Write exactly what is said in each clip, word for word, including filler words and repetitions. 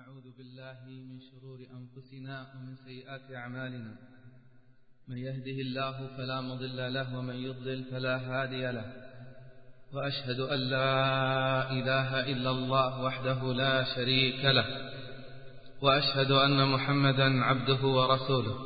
ونعوذ بالله من شرور أنفسنا ومن سيئات أعمالنا. من يهده الله فلا مضل له ومن يضلل فلا هادي له، وأشهد أن لا إله إلا الله وحده لا شريك له، وأشهد أن محمدا عبده ورسوله.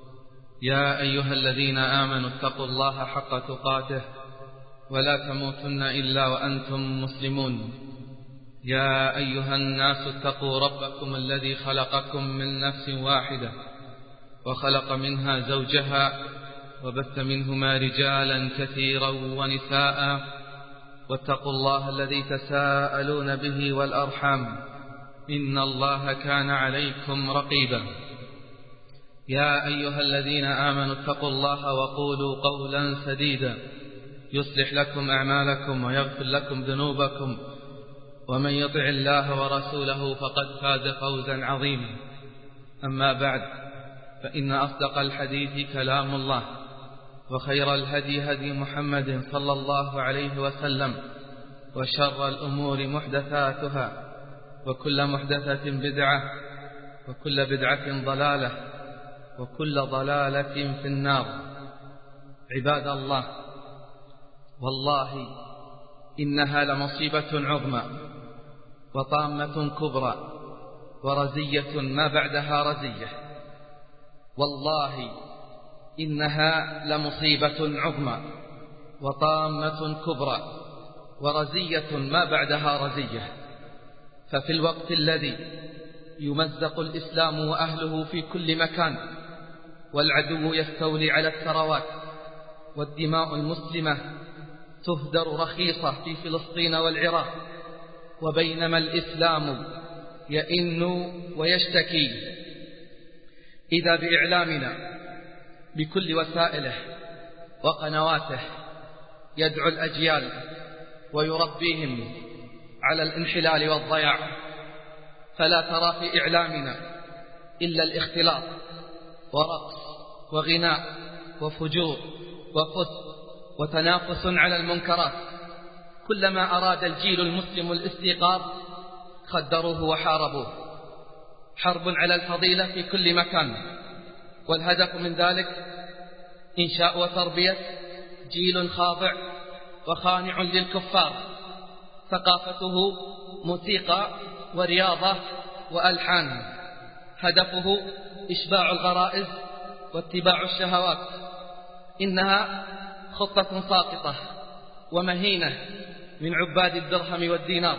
يا أيها الذين آمنوا اتقوا الله حق تقاته ولا تموتن إلا وأنتم مسلمون. يا أيها الناس اتقوا ربكم الذي خلقكم من نفس واحدة وخلق منها زوجها وبث منهما رجالا كثيرا ونساء، واتقوا الله الذي تساءلون به والأرحام، إن الله كان عليكم رقيبا. يا أيها الذين آمنوا اتقوا الله وقولوا قولا سديدا يصلح لكم أعمالكم ويغفر لكم ذنوبكم، ومن يطع الله ورسوله فقد فاز فوزا عظيما. أما بعد، فإن أصدق الحديث كلام الله، وخير الهدي هدي محمد صلى الله عليه وسلم، وشر الأمور محدثاتها، وكل محدثة بدعة، وكل بدعة ضلالة، وكل ضلالة في النار. عباد الله، والله إنها لمصيبة عظمى وطامة كبرى ورزية ما بعدها رزية. والله إنها لمصيبة عظمى وطامة كبرى ورزية ما بعدها رزية. ففي الوقت الذي يمزق الإسلام وأهله في كل مكان، والعدو يستولي على الثروات، والدماء المسلمة تهدر رخيصة في فلسطين والعراق، وبينما الإسلام يئن ويشتكي، إذا بإعلامنا بكل وسائله وقنواته يدعو الأجيال ويربيهم على الانحلال والضياع. فلا ترى في إعلامنا إلا الاختلاط ورقص وغناء وفجور وفسق وتنافس على المنكرات. كلما أراد الجيل المسلم الاستيقاظ خدروه وحاربوه. حرب على الفضيلة في كل مكان، والهدف من ذلك إنشاء وتربية جيل خاضع وخانع للكفار، ثقافته موسيقى ورياضة وألحان، هدفه إشباع الغرائز واتباع الشهوات. إنها خطة ساقطة ومهينة من عباد الدرهم والدينار.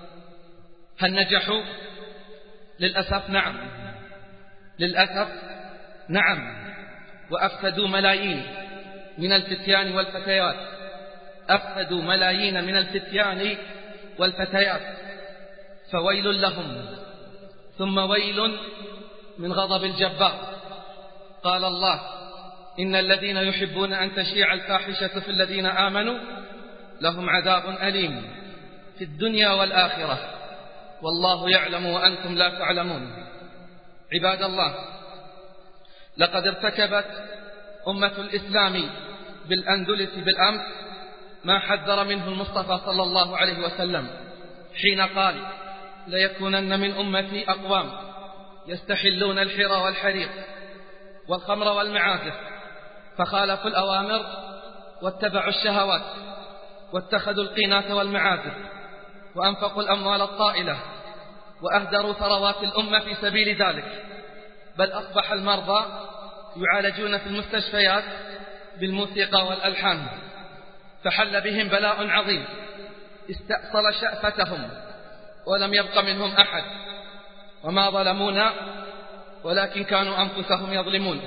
هل نجحوا؟ للأسف نعم، للأسف نعم، وأفسدوا ملايين من الفتيان والفتيات، أفسدوا ملايين من الفتيان والفتيات. فويل لهم ثم ويل من غضب الجبار. قال الله: إن الذين يحبون أن تشيع الفاحشة في الذين آمنوا لهم عذاب أليم في الدنيا والآخرة، والله يعلم وأنتم لا تعلمون. عباد الله، لقد ارتكبت أمة الإسلام بالأندلس بالأمس ما حذر منه المصطفى صلى الله عليه وسلم حين قال: ليكونن من أمتي أقوام يستحلون الحر والحرير والخمر والمعازف، فخالفوا الأوامر واتبعوا الشهوات، واتخذوا القينات والمعازف، وأنفقوا الأموال الطائلة، وأهدروا ثروات الأمة في سبيل ذلك. بل أصبح المرضى يعالجون في المستشفيات بالموسيقى والألحان. فحل بهم بلاء عظيم استأصل شأفتهم ولم يبق منهم أحد، وما ظلمونا ولكن كانوا أنفسهم يظلمون.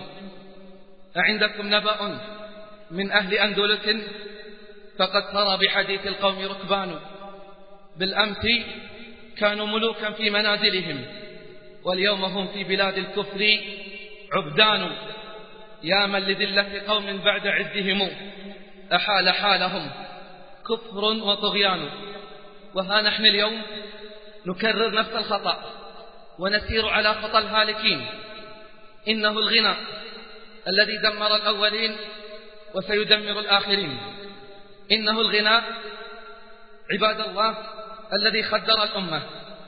أعندكم نبأ من أهل أندلس؟ فقد سرى بحديث القوم ركبان، بالأمس كانوا ملوكا في منازلهم، واليوم هم في بلاد الكفر عبدان. يا من لذلة قوم بعد عزهم أحال حالهم كفر وطغيان. وها نحن اليوم نكرر نفس الخطأ ونسير على خطى الهالكين. إنه الغنى الذي دمر الأولين وسيدمر الآخرين. إنه الغنى عباد الله الذي خدر الأمة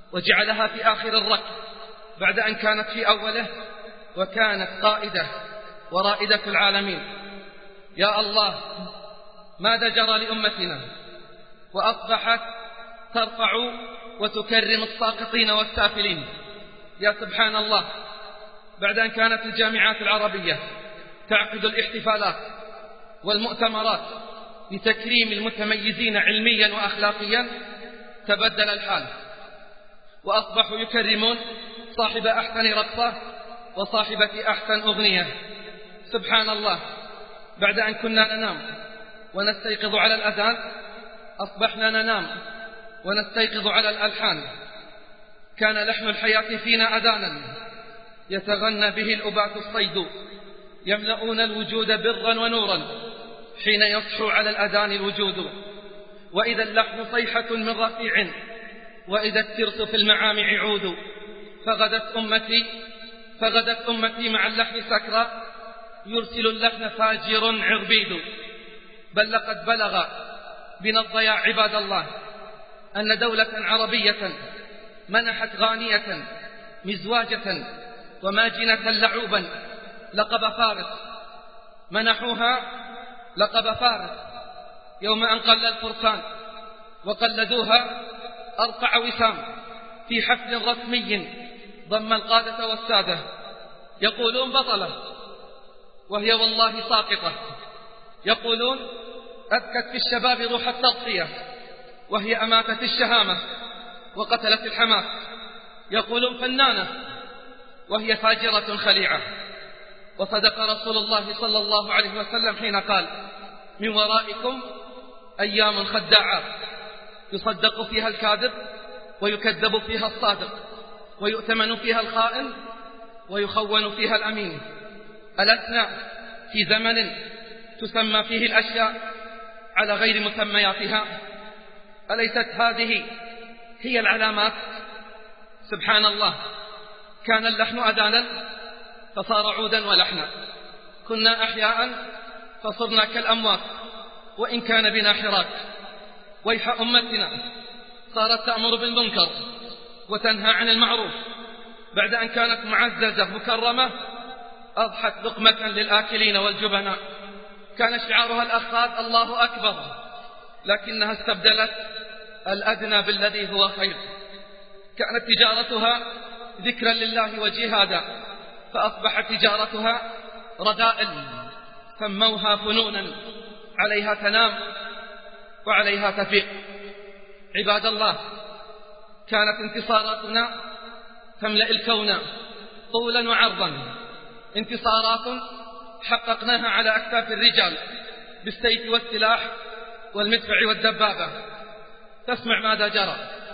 وجعلها في آخر الركب بعد أن كانت في أوله، وكانت قائدة ورائدة العالمين. يا الله، ماذا جرى لأمتنا وأصبحت ترفع وتكرم الساقطين والسافلين؟ يا سبحان الله، بعد أن كانت الجامعات العربية تعقد الاحتفالات والمؤتمرات لتكريم المتميزين علميا وأخلاقيا، تبدل الحال وأصبحوا يكرمون صاحب أحسن رقصة وصاحبة أحسن أغنية. سبحان الله، بعد أن كنا ننام ونستيقظ على الأذان، أصبحنا ننام ونستيقظ على الألحان. كان لحن الحياة فينا أذانا يتغنى به الأباة الصيد، يملؤون الوجود برا ونورا حين يصحو على الأذان الوجود. وإذا اللحن صيحة من رفيع، وإذا الترس في المعامع عود. فغدت أمتي فغدت أمتي مع اللحن سكرى، يرسل اللحن فاجر عربيد. بل لقد بلغ بنا الضياع عباد الله أن دولة عربية منحت غانية مزواجة وماجنة لعوبا لقب فارس، منحوها لقب فارس يوم أن قل الفرسان وقلدوها أرفع وسام في حفل رسمي ضم القادة والسادة. يقولون بطلة وهي والله ساقطة، يقولون أذكت في الشباب روح التضحية وهي أماتت الشهامة وقتلت الحماس. يقولون فنانة وهي فاجرة خليعة. وصدق رسول الله صلى الله عليه وسلم حين قال: من ورائكم أيام خداعات يصدق فيها الكاذب ويكذب فيها الصادق، ويؤتمن فيها الخائن ويخون فيها الأمين. ألسنا في زمن تسمى فيه الأشياء على غير مسمياتها؟ أليست هذه هي العلامات؟ سبحان الله، كان اللحن أذانا فصار عودا ولحنا، كنا أحياء فصرنا كالأموات وإن كان بنا حراك. ويح أمتنا، صارت تأمر بالمنكر وتنهى عن المعروف بعد أن كانت معززة مكرمة، أضحت لقمة للآكلين والجبناء. كان شعارها الأخاذ الله أكبر، لكنها استبدلت الأدنى بالذي هو خير. كانت تجارتها ذكرا لله وجهادا، فأصبحت تجارتها رذائل سموها فنونا، عليها تنام وعليها تفيق. عباد الله، كانت انتصاراتنا تملأ الكون طولا وعرضا، انتصارات حققناها على أكتاف الرجال بالسيف والسلاح والمدفع والدبابة. تسمع ماذا جرى،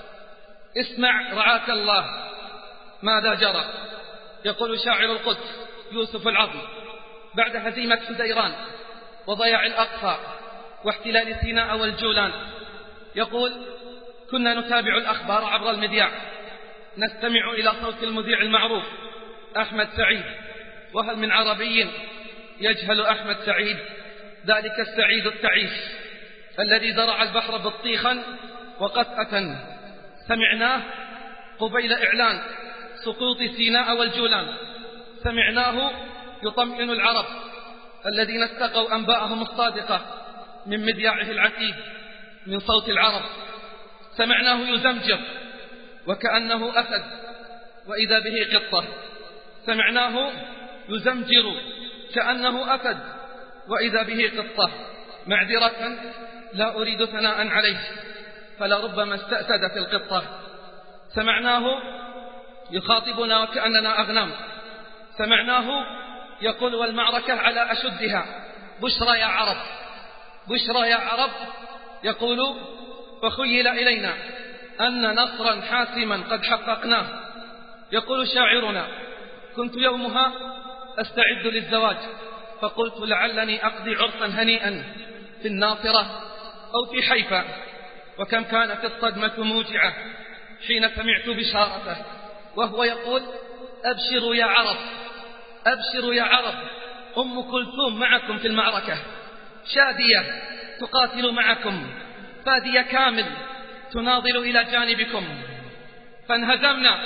اسمع رعاك الله ماذا جرى. يقول شاعر القدس يوسف العظم بعد هزيمة حديران وضياع الأقصى واحتلال سيناء والجولان، يقول: كنا نتابع الأخبار عبر المذياع، نستمع إلى صوت المذيع المعروف أحمد سعيد، وهل من عربي يجهل أحمد سعيد؟ ذلك السعيد التعيس الذي زرع البحر بطيخا وقطأة. سمعناه قبيل إعلان سقوط سيناء والجولان، سمعناه يطمئن العرب الذين استقوا أنباءهم الصادقة من مذياعه العتيد من صوت العرب. سمعناه يزمجر وكأنه أسد وإذا به قطة، سمعناه يزمجر كأنه أسد وإذا به قطة. معذرة لا أريد ثناء عليه، فلربما استأسدت القطة. سمعناه يخاطبنا وكأننا أغنام، سمعناه يقول: والمعركة على أشدها، بشرى يا عرب، بشرى يا عرب. يقول: فخيل إلينا أن نصرا حاسما قد حققناه. يقول شاعرنا: كنت يومها أستعد للزواج، فقلت لعلني أقضي عرسا هنيئا في الناصرة أو في حيفا، وكم كانت الصدمة موجعة حين سمعت بشارته. وهو يقول: أبشروا يا عرب، أبشروا يا عرب، أم كلثوم معكم في المعركة، شادية تقاتل معكم، فادية كامل تناضل إلى جانبكم. فانهزمنا،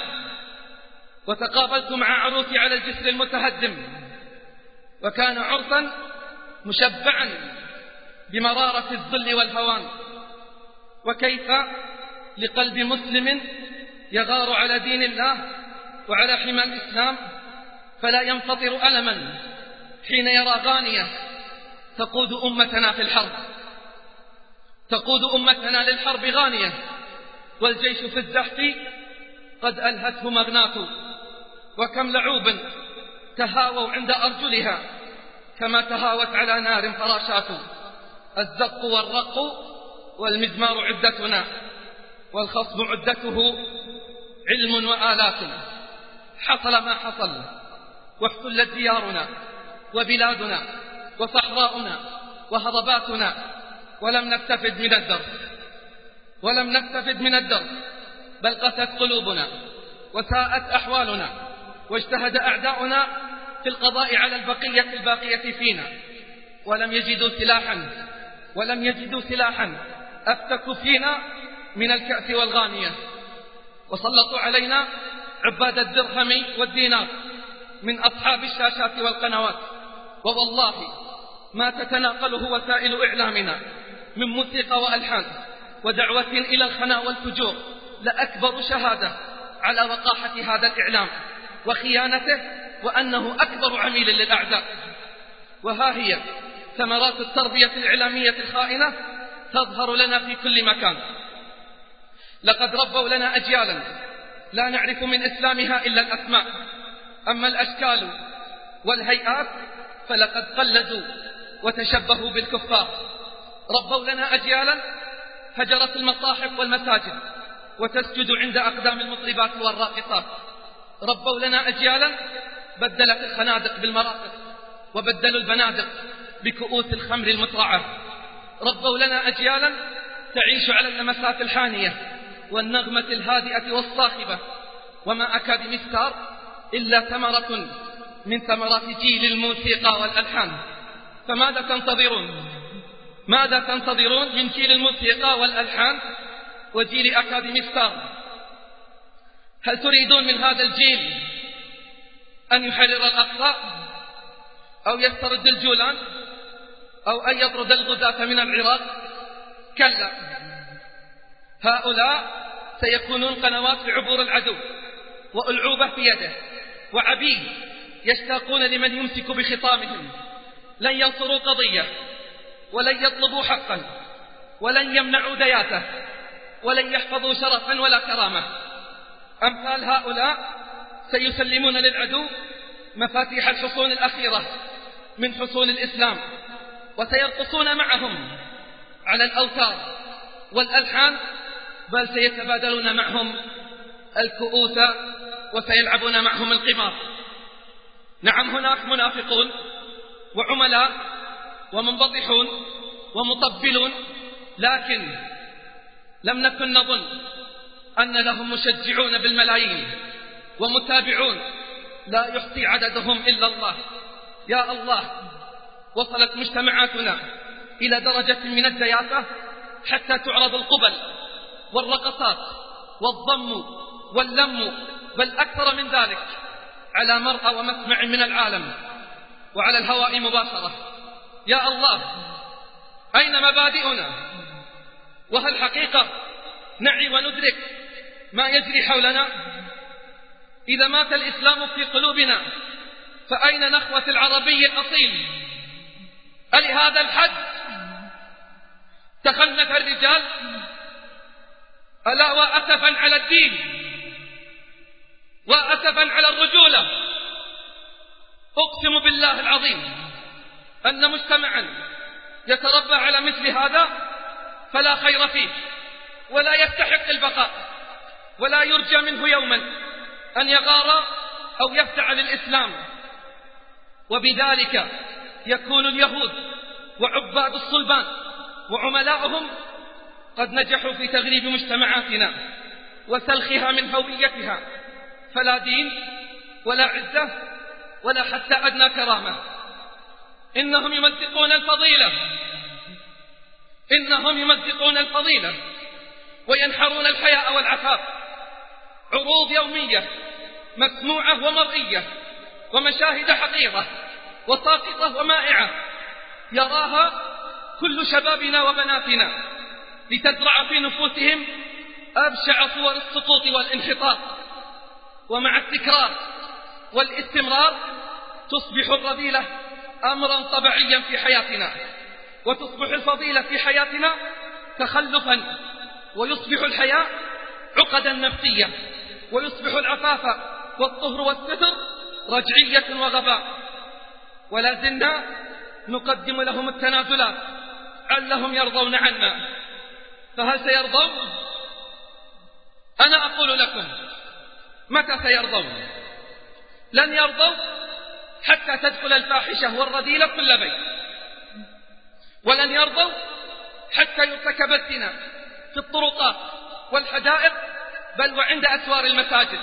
وتقابلت مع عروسي على الجسر المتهدم، وكان عرسا مشبعا بمرارة الذل والهوان. وكيف لقلب مسلم يغار على دين الله وعلى حمى الإسلام فلا ينفطر ألما حين يرى غانية تقود أمتنا في الحرب، تقود أمتنا للحرب غانية، والجيش في الزحف قد ألهته مغناة. وكم لعوب تهاووا عند أرجلها كما تهاوت على نار فراشات. الزق والرق والمزمار عدتنا، والخصم عدته علم وآلات. حصل ما حصل، واحتلت ديارنا وبلادنا وصحراؤنا وهضباتنا، ولم نستفد من الدرس، ولم نستفد من الدرس، بل قست قلوبنا وساءت أحوالنا، واجتهد أعداؤنا في القضاء على البقية الباقية فينا، ولم يجدوا سلاحا ولم يجدوا سلاحا أفتك فينا من الكأس والغانية. وسلطوا علينا عباد الدرهم والدينار من أصحاب الشاشات والقنوات، ووالله ما تتناقله وسائل إعلامنا من موسيقى وألحان ودعوة إلى الخنا والفجور لأكبر شهادة على وقاحة هذا الإعلام وخيانته، وأنه أكبر عميل للأعداء. وها هي ثمرات التربية الإعلامية الخائنة تظهر لنا في كل مكان. لقد ربوا لنا أجيالا لا نعرف من إسلامها إلا الأسماء، أما الأشكال والهيئات فلقد قلدوا وتشبهوا بالكفار. ربوا لنا أجيالا هجرت المصاحف والمساجد وتسجد عند أقدام المطربات والراقصات. ربوا لنا أجيالا بدلت الخنادق بالمراقص، وبدلوا البنادق بكؤوس الخمر المترعة. ربوا لنا أجيالا تعيش على اللمسات الحانية والنغمة الهادئة والصاخبة. وما أكاديمي ستار إلا ثمرة من ثمرات جيل الموسيقى والألحان. فماذا تنتظرون؟ ماذا تنتظرون من جيل الموسيقى والألحان وجيل أكاديمي ستار؟ هل تريدون من هذا الجيل أن يحرر الأقصى، أو يسترد الجولان، أو أن يطرد الغزاة من العراق؟ كلا، هؤلاء سيكونون قنوات لعبور العدو وألعوبة في يده وعبيد يشتاقون لمن يمسك بخطامهم. لن ينصروا قضية، ولن يطلبوا حقا، ولن يمنعوا دياته، ولن يحفظوا شرفا ولا كرامة. أمثال هؤلاء سيسلمون للعدو مفاتيح الحصون الأخيرة من حصون الإسلام، وسيرقصون معهم على الأوتار والألحان، بل سيتبادلون معهم الكؤوس وسيلعبون معهم القمار. نعم، هناك منافقون وعملاء ومنبطحون ومطبلون، لكن لم نكن نظن أن لهم مشجعون بالملايين ومتابعون لا يحصي عددهم إلا الله. يا الله، وصلت مجتمعاتنا إلى درجة من الدياثة حتى تعرض القبل والرقصات والضم واللم، بل أكثر من ذلك، على مرأى ومسمع من العالم وعلى الهواء مباشرة. يا الله، أين مبادئنا؟ وهل حقيقة نعي وندرك ما يجري حولنا؟ إذا مات الإسلام في قلوبنا فأين نخوة العربي الأصيل؟ ألهذا الحد تخنث الرجال؟ ألا وأسفا على الدين، وأسفا على الرجولة. أقسم بالله العظيم أن مجتمعا يتربى على مثل هذا فلا خير فيه، ولا يستحق البقاء، ولا يرجى منه يوما أن يغار أو يفتعل الإسلام. وبذلك يكون اليهود وعباد الصلبان وعملاؤهم قد نجحوا في تغريب مجتمعاتنا وسلخها من هويتها، فلا دين ولا عزة ولا حتى أدنى كرامة. إنهم يمزقون الفضيلة، إنهم يمزقون الفضيلة وينحرون الحياء والعفاف، عروض يومية مسموعة ومرئية، ومشاهد حقيرة وساقطة ومائعة يراها كل شبابنا وبناتنا لتزرع في نفوسهم أبشع صور السقوط والانحطاط. ومع التكرار والاستمرار تصبح الرذيلة أمرا طبيعيا في حياتنا، وتصبح الفضيلة في حياتنا تخلفا، ويصبح الحياء عقدا نفسية، ويصبح العفاف والطهر والستر رجعية وغباء. ولا زلنا نقدم لهم التنازلات علهم يرضون عنا، فهل سيرضون؟ أنا أقول لكم متى سيرضون؟ لن يرضوا حتى تدخل الفاحشة والرذيلة كل بيت، ولن يرضوا حتى يرتكب الزنا في الطرقات والحدائق بل وعند أسوار المساجد.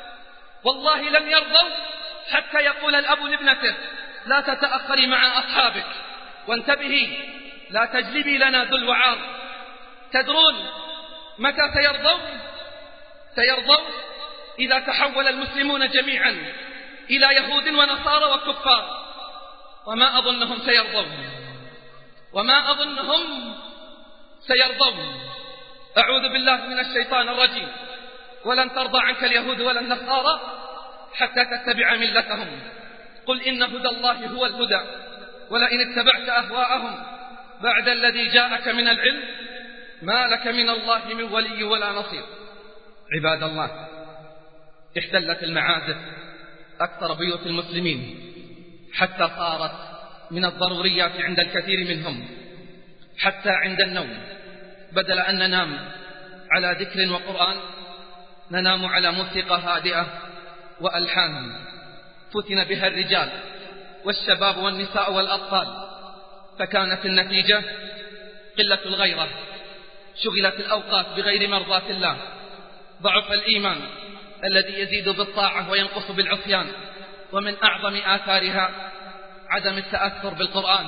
والله لن يرضوا حتى يقول الأب لابنته لا تتأخري مع أصحابك، وانتبهي لا تجلبي لنا ذل وعار. تدرون متى سيرضوا؟ سيرضوا إذا تحول المسلمون جميعا إلى يهود ونصارى وكفار، وما أظنهم سيرضون، وما أظنهم سيرضون. أعوذ بالله من الشيطان الرجيم. ولن ترضى عنك اليهود ولا النصارى حتى تتبع ملتهم، قل إن هدى الله هو الهدى ولئن اتبعت أهواءهم بعد الذي جاءك من العلم ما لك من الله من ولي ولا نصير. عباد الله، احتلت المعازف أكثر بيوت المسلمين حتى صارت من الضروريات عند الكثير منهم، حتى عند النوم بدل أن ننام على ذكر وقرآن ننام على موسيقى هادئة وألحان فتن بها الرجال والشباب والنساء والأطفال، فكانت النتيجة قلة الغيرة، شغلت الأوقات بغير مرضاة الله، ضعف الإيمان الذي يزيد بالطاعة وينقص بالعصيان، ومن أعظم آثارها عدم التأثر بالقرآن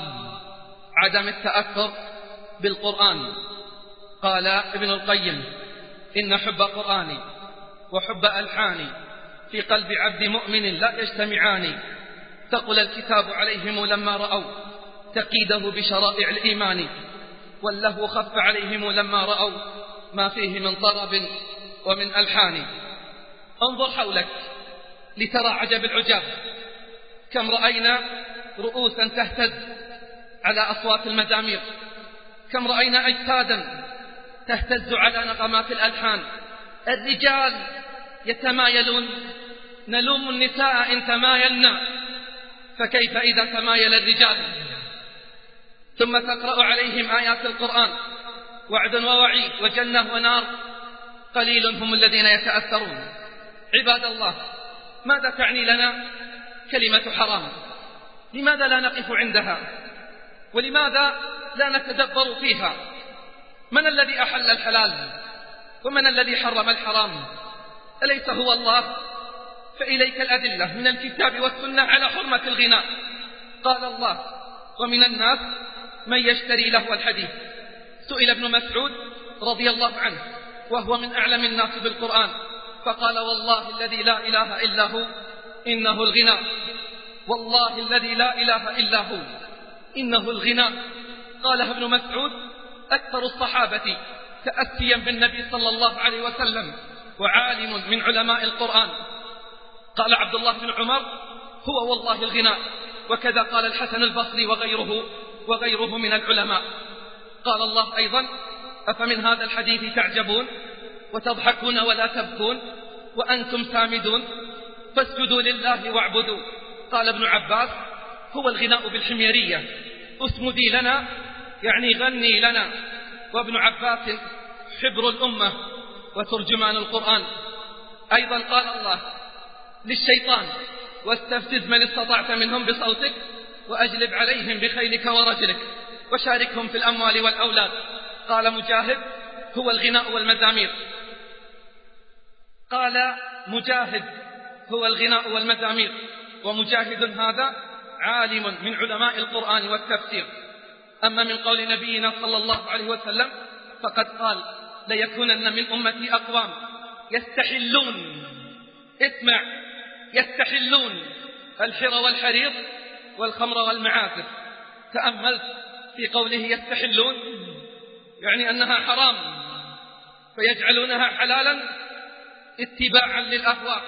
عدم التأثر بالقرآن. قال ابن القيم إن حب قرآني وحب ألحاني في قلب عبد مؤمن لا يجتمعان، ثقل الكتاب عليهم لما رأوا تقيده بشرائع الإيمان، واللهو خف عليهم لما رأوا ما فيه من طرب ومن ألحان. انظر حولك لترى عجب العجاب، كم رأينا رؤوسا تهتز على أصوات المزامير، كم رأينا أجسادا تهتز على نغمات الألحان. الرجال يتمايلون، نلوم النساء إن تمايلنا، فكيف إذا تمايل الرجال؟ ثم تقرأ عليهم آيات القرآن وعد ووعيد وجنة ونار، قليل هم الذين يتأثرون. عباد الله، ماذا تعني لنا كلمة حرام؟ لماذا لا نقف عندها؟ ولماذا لا نتدبر فيها؟ من الذي أحل الحلال ومن الذي حرم الحرام؟ أليس هو الله؟ فإليك الأدلة من الكتاب والسنة على حرمة الغناء. قال الله ومن الناس من يشتري لهو الحديث. سئل ابن مسعود رضي الله عنه وهو من أعلم الناس بالقرآن فقال والله الذي لا إله إلا هو إنه الغناء، والله الذي لا إله إلا هو إنه الغناء. قالها ابن مسعود أكثر الصحابة تأسيا بالنبي صلى الله عليه وسلم وعالم من علماء القرآن. قال عبد الله بن عمر هو والله الغناء، وكذا قال الحسن البصري وغيره وغيره من العلماء. قال الله أيضا أفمن هذا الحديث تعجبون وتضحكون ولا تبكون وأنتم سامدون فاسجدوا لله واعبدوا. قال ابن عباس هو الغناء بالحميرية، اسمدي لنا يعني غني لنا. وابن عباس حبر الأمة وترجمان القرآن. أيضا قال الله للشيطان واستفزز من استطعت منهم بصوتك وأجلب عليهم بخيلك ورجلك وشاركهم في الأموال والأولاد. قال مجاهد هو الغناء والمزامير. قال مجاهد هو الغناء والمزامير، ومجاهد هذا عالم من علماء القرآن والتفسير. أما من قول نبينا صلى الله عليه وسلم فقد قال ليكونن من أمتي أقوام يستحلون، اسمع، يستحلون الحر والحرير والخمر والمعازف. تأملت في قوله يستحلون، يعني أنها حرام فيجعلونها حلالا اتباعا للأهواء.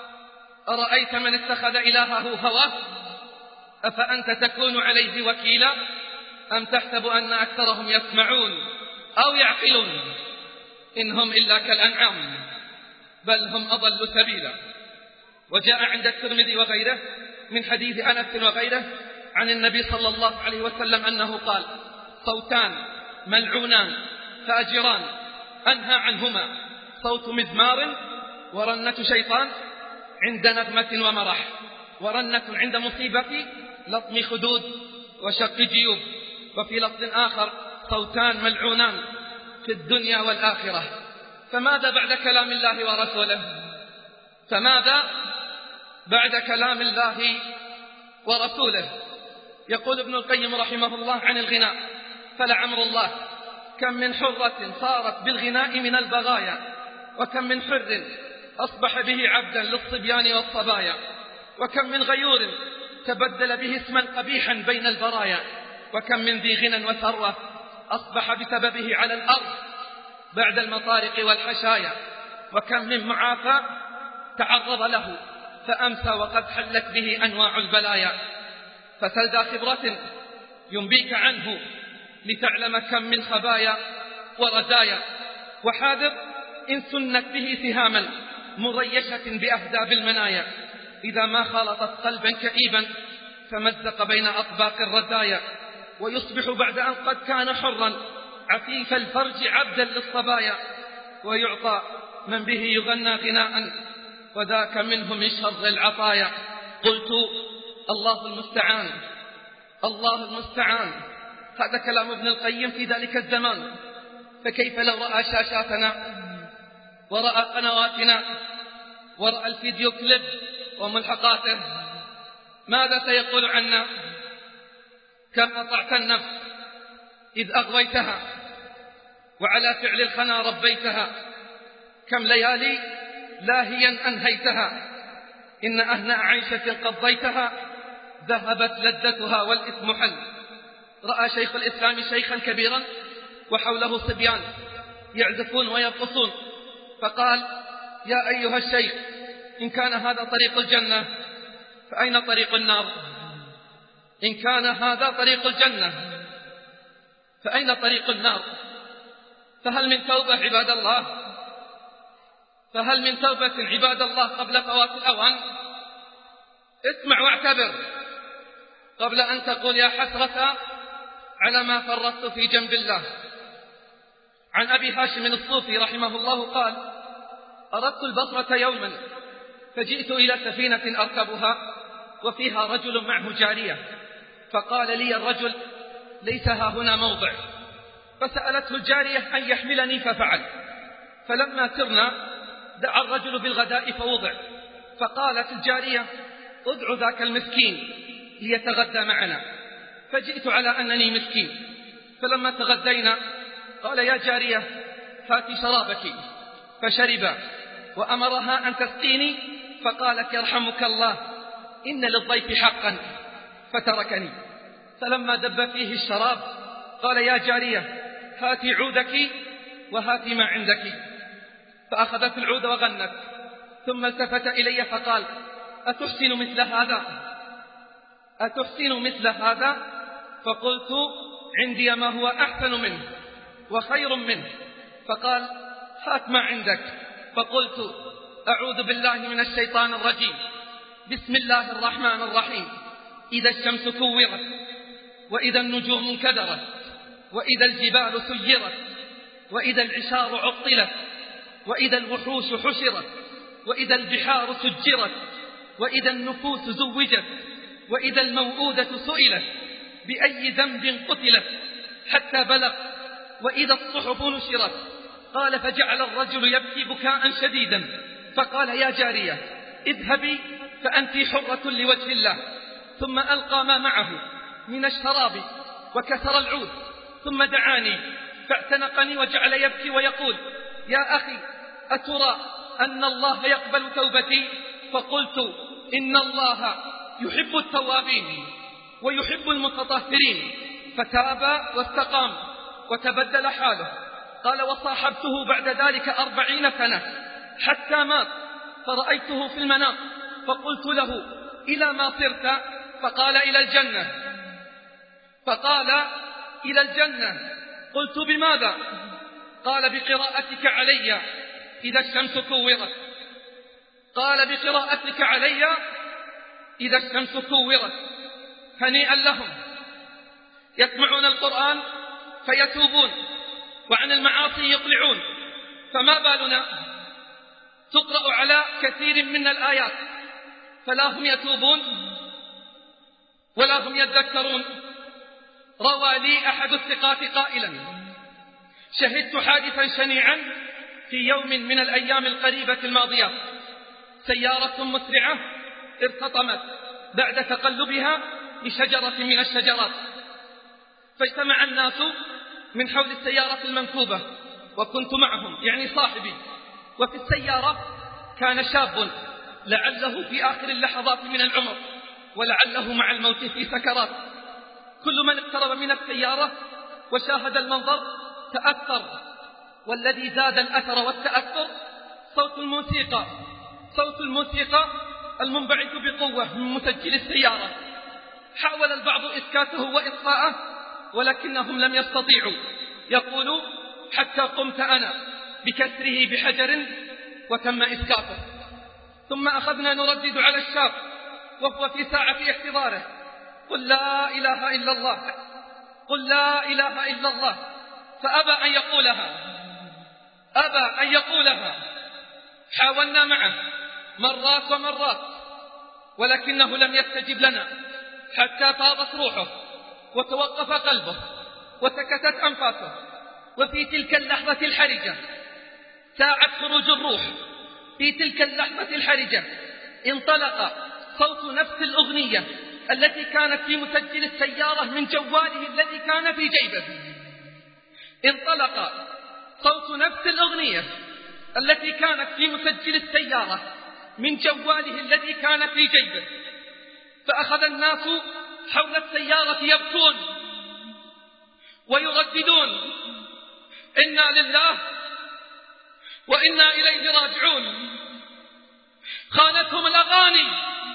أرأيت من اتخذ إلهه هواه أفأنت تكون عليه وكيلا أم تحسب أن أكثرهم يسمعون أو يعقلون إن هم إلا كالأنعام بل هم أضل سبيلا. وجاء عند الترمذي وغيره من حديث أنس وغيره عن النبي صلى الله عليه وسلم أنه قال: صوتان ملعونان فاجران أنهى عنهما، صوت مزمار ورنة شيطان عند نغمة ومرح، ورنة عند مصيبة لطم خدود وشق جيوب. وفي لفظ آخر: صوتان ملعونان في الدنيا والآخرة. فماذا بعد كلام الله ورسوله؟ فماذا بعد كلام الله ورسوله؟ يقول ابن القيم رحمه الله عن الغناء: فلعمر الله كم من حرة صارت بالغناء من البغايا، وكم من حر أصبح به عبدا للصبيان والصبايا، وكم من غيور تبدل به اسما قبيحا بين البرايا، وكم من ذي غنى وثروة أصبح بسببه على الأرض بعد المطارق والحشايا، وكم من معافى تعرض له فأمسى وقد حلت به أنواع البلايا. فسل ذا خبرة ينبيك عنه لتعلم كم من خبايا ورزايا، وحاذر إن سنت به سهاما مريشة بأهداب المنايا، إذا ما خالطت قلبا كئيبا فمزق بين أطباق الرزايا، ويصبح بعد أن قد كان حرا عفيف الفرج عبدا للصبايا، ويعطى من به يغنى غناء وذاك منه من شر العطايا. قلت: الله المستعان، الله المستعان. هذا كلام ابن القيم في ذلك الزمان، فكيف لو رأى شاشاتنا ورأى قنواتنا ورأى الفيديو كليب وملحقاته؟ ماذا سيقول عنا؟ كم أطعت النفس إذ أغويتها وعلى فعل الخنا ربيتها، كم ليالي لاهيا أنهيتها، إن أهنأ عيشة قضيتها ذهبت لذتها والإثم حل. رأى شيخ الإسلام شيخا كبيرا وحوله صبيان يعزفون ويرقصون، فقال: يا أيها الشيخ، إن كان هذا طريق الجنة فأين طريق النار؟ إن كان هذا طريق الجنة فأين طريق النار؟ فهل من توبة عباد الله؟ فهل من توبة عباد الله قبل فوات الأوان؟ اسمع واعتبر قبل أن تقول يا حسرة على ما فرطت في جنب الله. عن أبي هاشم الصوفي رحمه الله قال: أردت البصرة يوما فجئت إلى سفينة أركبها وفيها رجل معه جارية، فقال لي الرجل: ليس ها هنا موضع. فسألته الجارية أن يحملني ففعل. فلما سرنا دعا الرجل بالغداء فوضع، فقالت الجارية: ادع ذاك المسكين ليتغدى معنا. فجئت على أنني مسكين، فلما تغدينا قال: يا جارية هاتي شرابك. فشرب، وأمرها أن تسقيني، فقالت: يرحمك الله إن للضيف حقا، فتركني. فلما دب فيه الشراب قال: يا جارية هاتي عودك وهاتي ما عندك. فأخذت العود وغنت، ثم التفت إلي فقال: أتحسن مثل هذا؟ أتحسن مثل هذا؟ فقلت: عندي ما هو أحسن منه وخير منه. فقال: هات ما عندك. فقلت: أعوذ بالله من الشيطان الرجيم، بسم الله الرحمن الرحيم. إذا الشمس كورت، وإذا النجوم انكدرت، وإذا الجبال سيرت، وإذا العشار عطلت، وإذا الوحوش حشرت، وإذا البحار سجرت، وإذا النفوس زوجت، وإذا الموءودة سئلت بأي ذنب قتلت، حتى بلغ وإذا الصحف نشرت. قال: فجعل الرجل يبكي بكاء شديدا، فقال: يا جارية اذهبي فأنت حرة لوجه الله. ثم ألقى ما معه من الشراب وكسر العود، ثم دعاني فاعتنقني وجعل يبكي ويقول: يا أخي، أترى أن الله يقبل توبتي؟ فقلت إن الله يحب التوابين ويحب المتطهرين، فتاب واستقام وتبدل حاله. قال وصاحبته بعد ذلك أربعين سنة حتى مات، فرأيته في المنام فقلت له إلى ما صرت؟ فقال إلى الجنة. فقال إلى الجنة. قلت بماذا؟ قال بقراءتك علي إذا الشمس كورت. قال بقراءتك علي إذا الشمس كورت. هنيئا لهم، يسمعون القرآن فيتوبون وعن المعاصي يقلعون، فما بالنا تقرأ على كثير من الآيات فلا هم يتوبون ولا هم يذكرون. روى لي أحد الثقات قائلا: شهدت حادثا شنيعا في يوم من الأيام القريبة الماضية، سيارة مسرعة ارتطمت بعد تقلبها بشجرة من الشجرات، فاجتمع الناس من حول السيارة المنكوبة وكنت معهم، يعني صاحبي، وفي السيارة كان شاب لعله في آخر اللحظات من العمر ولعله مع الموت في سكرات. كل من اقترب من السيارة وشاهد المنظر تأثر، والذي زاد الأثر والتأثر صوت الموسيقى صوت الموسيقى المنبعث بقوة من مسجل السيارة. حاول البعض إسكاته وإطفاءه ولكنهم لم يستطيعوا. يقول: حتى قمت أنا بكسره بحجر وتم إسكاته. ثم أخذنا نردد على الشاب وهو في ساعة احتضاره: قل لا إله إلا الله، قل لا إله إلا الله، فأبى أن يقولها أبى أن يقولها. حاولنا معه مرات ومرات ولكنه لم يستجب لنا، حتى طابت روحه وتوقف قلبه وسكتت أنفاسه. وفي تلك اللحظة الحرجة، ساعة خروج الروح، في تلك اللحظة الحرجة انطلق صوت نفس الأغنية التي كانت في مسجل السيارة من جواله الذي كان في جيبه. انطلق صوت نفس الأغنية التي كانت في مسجل السيارة من جواله الذي كان في جيبه. فأخذ الناس حول السيارة يبكون ويرددون: إنا لله وإنا إليه راجعون. خانتهم الأغاني،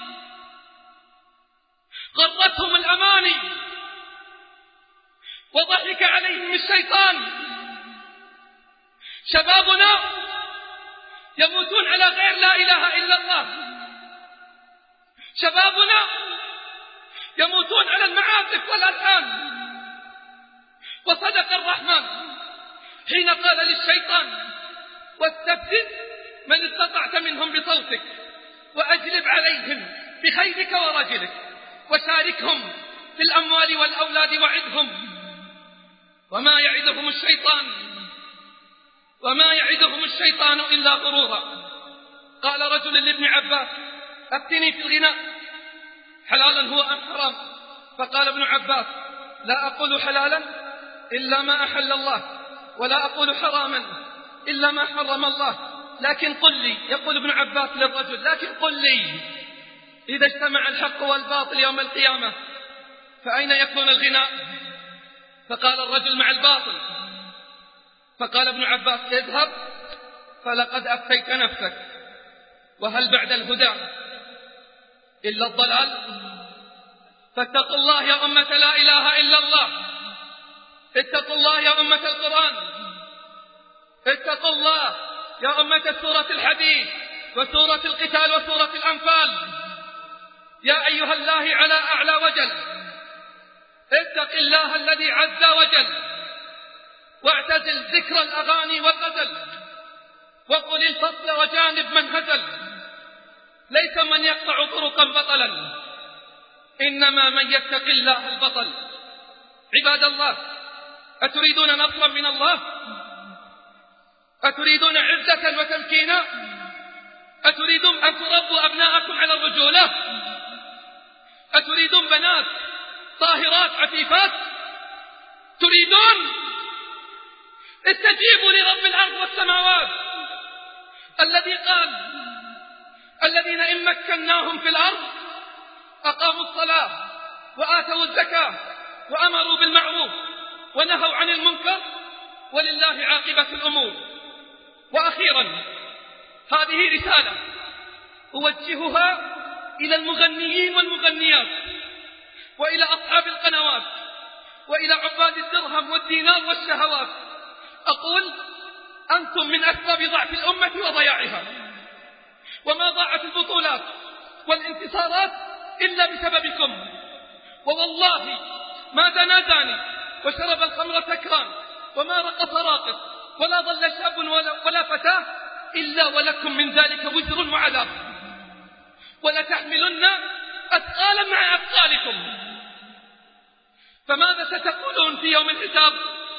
غرتهم الأماني، وضحك عليهم الشيطان. شبابنا يموتون على غير لا إله إلا الله، شبابنا يموتون على المعازف والألحان. وصدق الرحمن حين قال للشيطان: واستفزز من استطعت منهم بصوتك وأجلب عليهم بخيلك ورجلك وشاركهم في الأموال والأولاد وعدهم. وما يعدهم الشيطان وما يعدهم الشيطان إلا غرورا. قال رجل لابن عباس: أفتني في الغناء، حلالا هو أم حرام؟ فقال ابن عباس: لا أقول حلالا إلا ما أحل الله، ولا أقول حراما إلا ما حرم الله، لكن قل لي، يقول ابن عباس للرجل: لكن قل لي إذا اجتمع الحق والباطل يوم القيامة فأين يكون الغناء؟ فقال الرجل: مع الباطل. فقال ابن عباس: اذهب فلقد أفتيت نفسك، وهل بعد الهدى إلا الضلال؟ فاتقوا الله يا أمة لا إله إلا الله، اتقوا الله يا أمة القرآن، اتقوا الله يا أمة سورة الحديث وسورة القتال وسورة الأنفال. يا أيها الله على أعلى وجل، اتق الله الذي عز وجل، واعتزل ذكر الأغاني والغزل، وقل الفصل وجانب من هزل. ليس من يقطع طرقا بطلا، إنما من يتق الله البطل. عباد الله، أتريدون نصرا من الله؟ أتريدون عزة وتمكينا؟ أتريدون أن تربوا أبناءكم على الرجولة؟ أتريدون بنات طاهرات عفيفات؟ تريدون؟ استجيبوا لرب الأرض والسماوات، الذي قال: الذين إن مكناهم في الأرض أقاموا الصلاة وآتوا الزكاة وأمروا بالمعروف ونهوا عن المنكر ولله عاقبة الأمور. وأخيرا، هذه رسالة أوجهها إلى المغنيين والمغنيات وإلى أصحاب القنوات وإلى عباد الدرهم والدينار والشهوات. أقول: أنتم من أسباب ضعف الأمة وضياعها، وما ضاعت البطولات والانتصارات إلا بسببكم. ووالله ما دنا داني وشرب الخمر سكران وما رقص راقص ولا ضل شاب ولا, ولا فتاة إلا ولكم من ذلك وزر وعذاب، ولتحملن أثقالا مع أثقالكم. فماذا ستقولون في يوم الحساب؟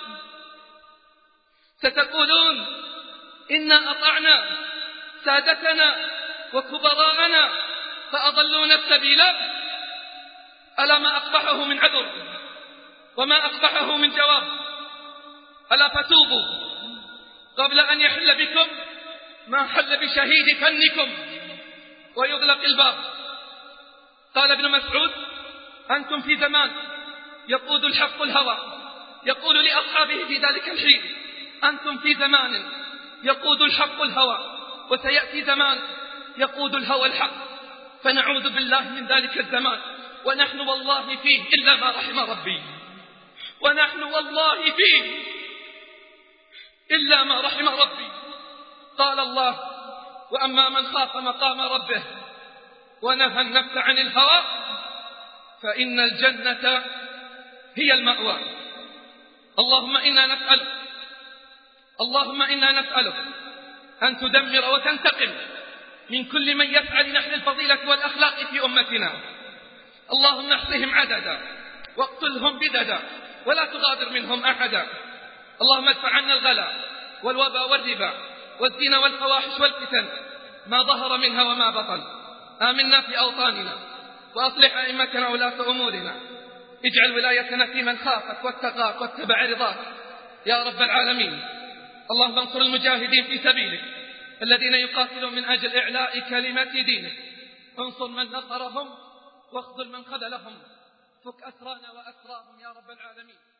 ستقولون: إنا أطعنا سادتنا وكبراءنا فأضلونا السبيل. ألا ما أقبحه من عذر وما أقبحه من جواب. ألا فتوبوا قبل أن يحل بكم ما حل بشهيد فنكم ويغلق الباب. قال ابن مسعود: أنتم في زمان يقود الحق الهوى. يقول لأصحابه في ذلك الحين: أنتم في زمان يقود الحق الهوى، وسيأتي زمان يقود الهوى الحق، فنعوذ بالله من ذلك الزمان، ونحن والله فيه إلا ما رحم ربي، ونحن والله فيه إلا ما رحم ربي. قال الله: وأما من خاف مقام ربه ونهى النفس عن الهوى فإن الجنة هي المأوى. اللهم إنا نسألك اللهم إنا نسألك أن تدمر وتنتقم من كل من يسعى لنحل الفضيلة والأخلاق في أمتنا. اللهم احصهم عددا واقتلهم بددا ولا تغادر منهم أحدا. اللهم ادفع عنا الغلا والوبا والربا والزنا والفواحش والفتن ما ظهر منها وما بطن. آمنا في أوطاننا وأصلح أئمتنا ولاة أمورنا. اجعل ولايتنا في من خافك واتقاك واتبع رضاك يا رب العالمين. اللهم انصر المجاهدين في سبيلك الذين يقاتلون من أجل إعلاء كلمة دينك. انصر من نصرهم واخذل من خذلهم. فك أسرانا وأسراهم يا رب العالمين.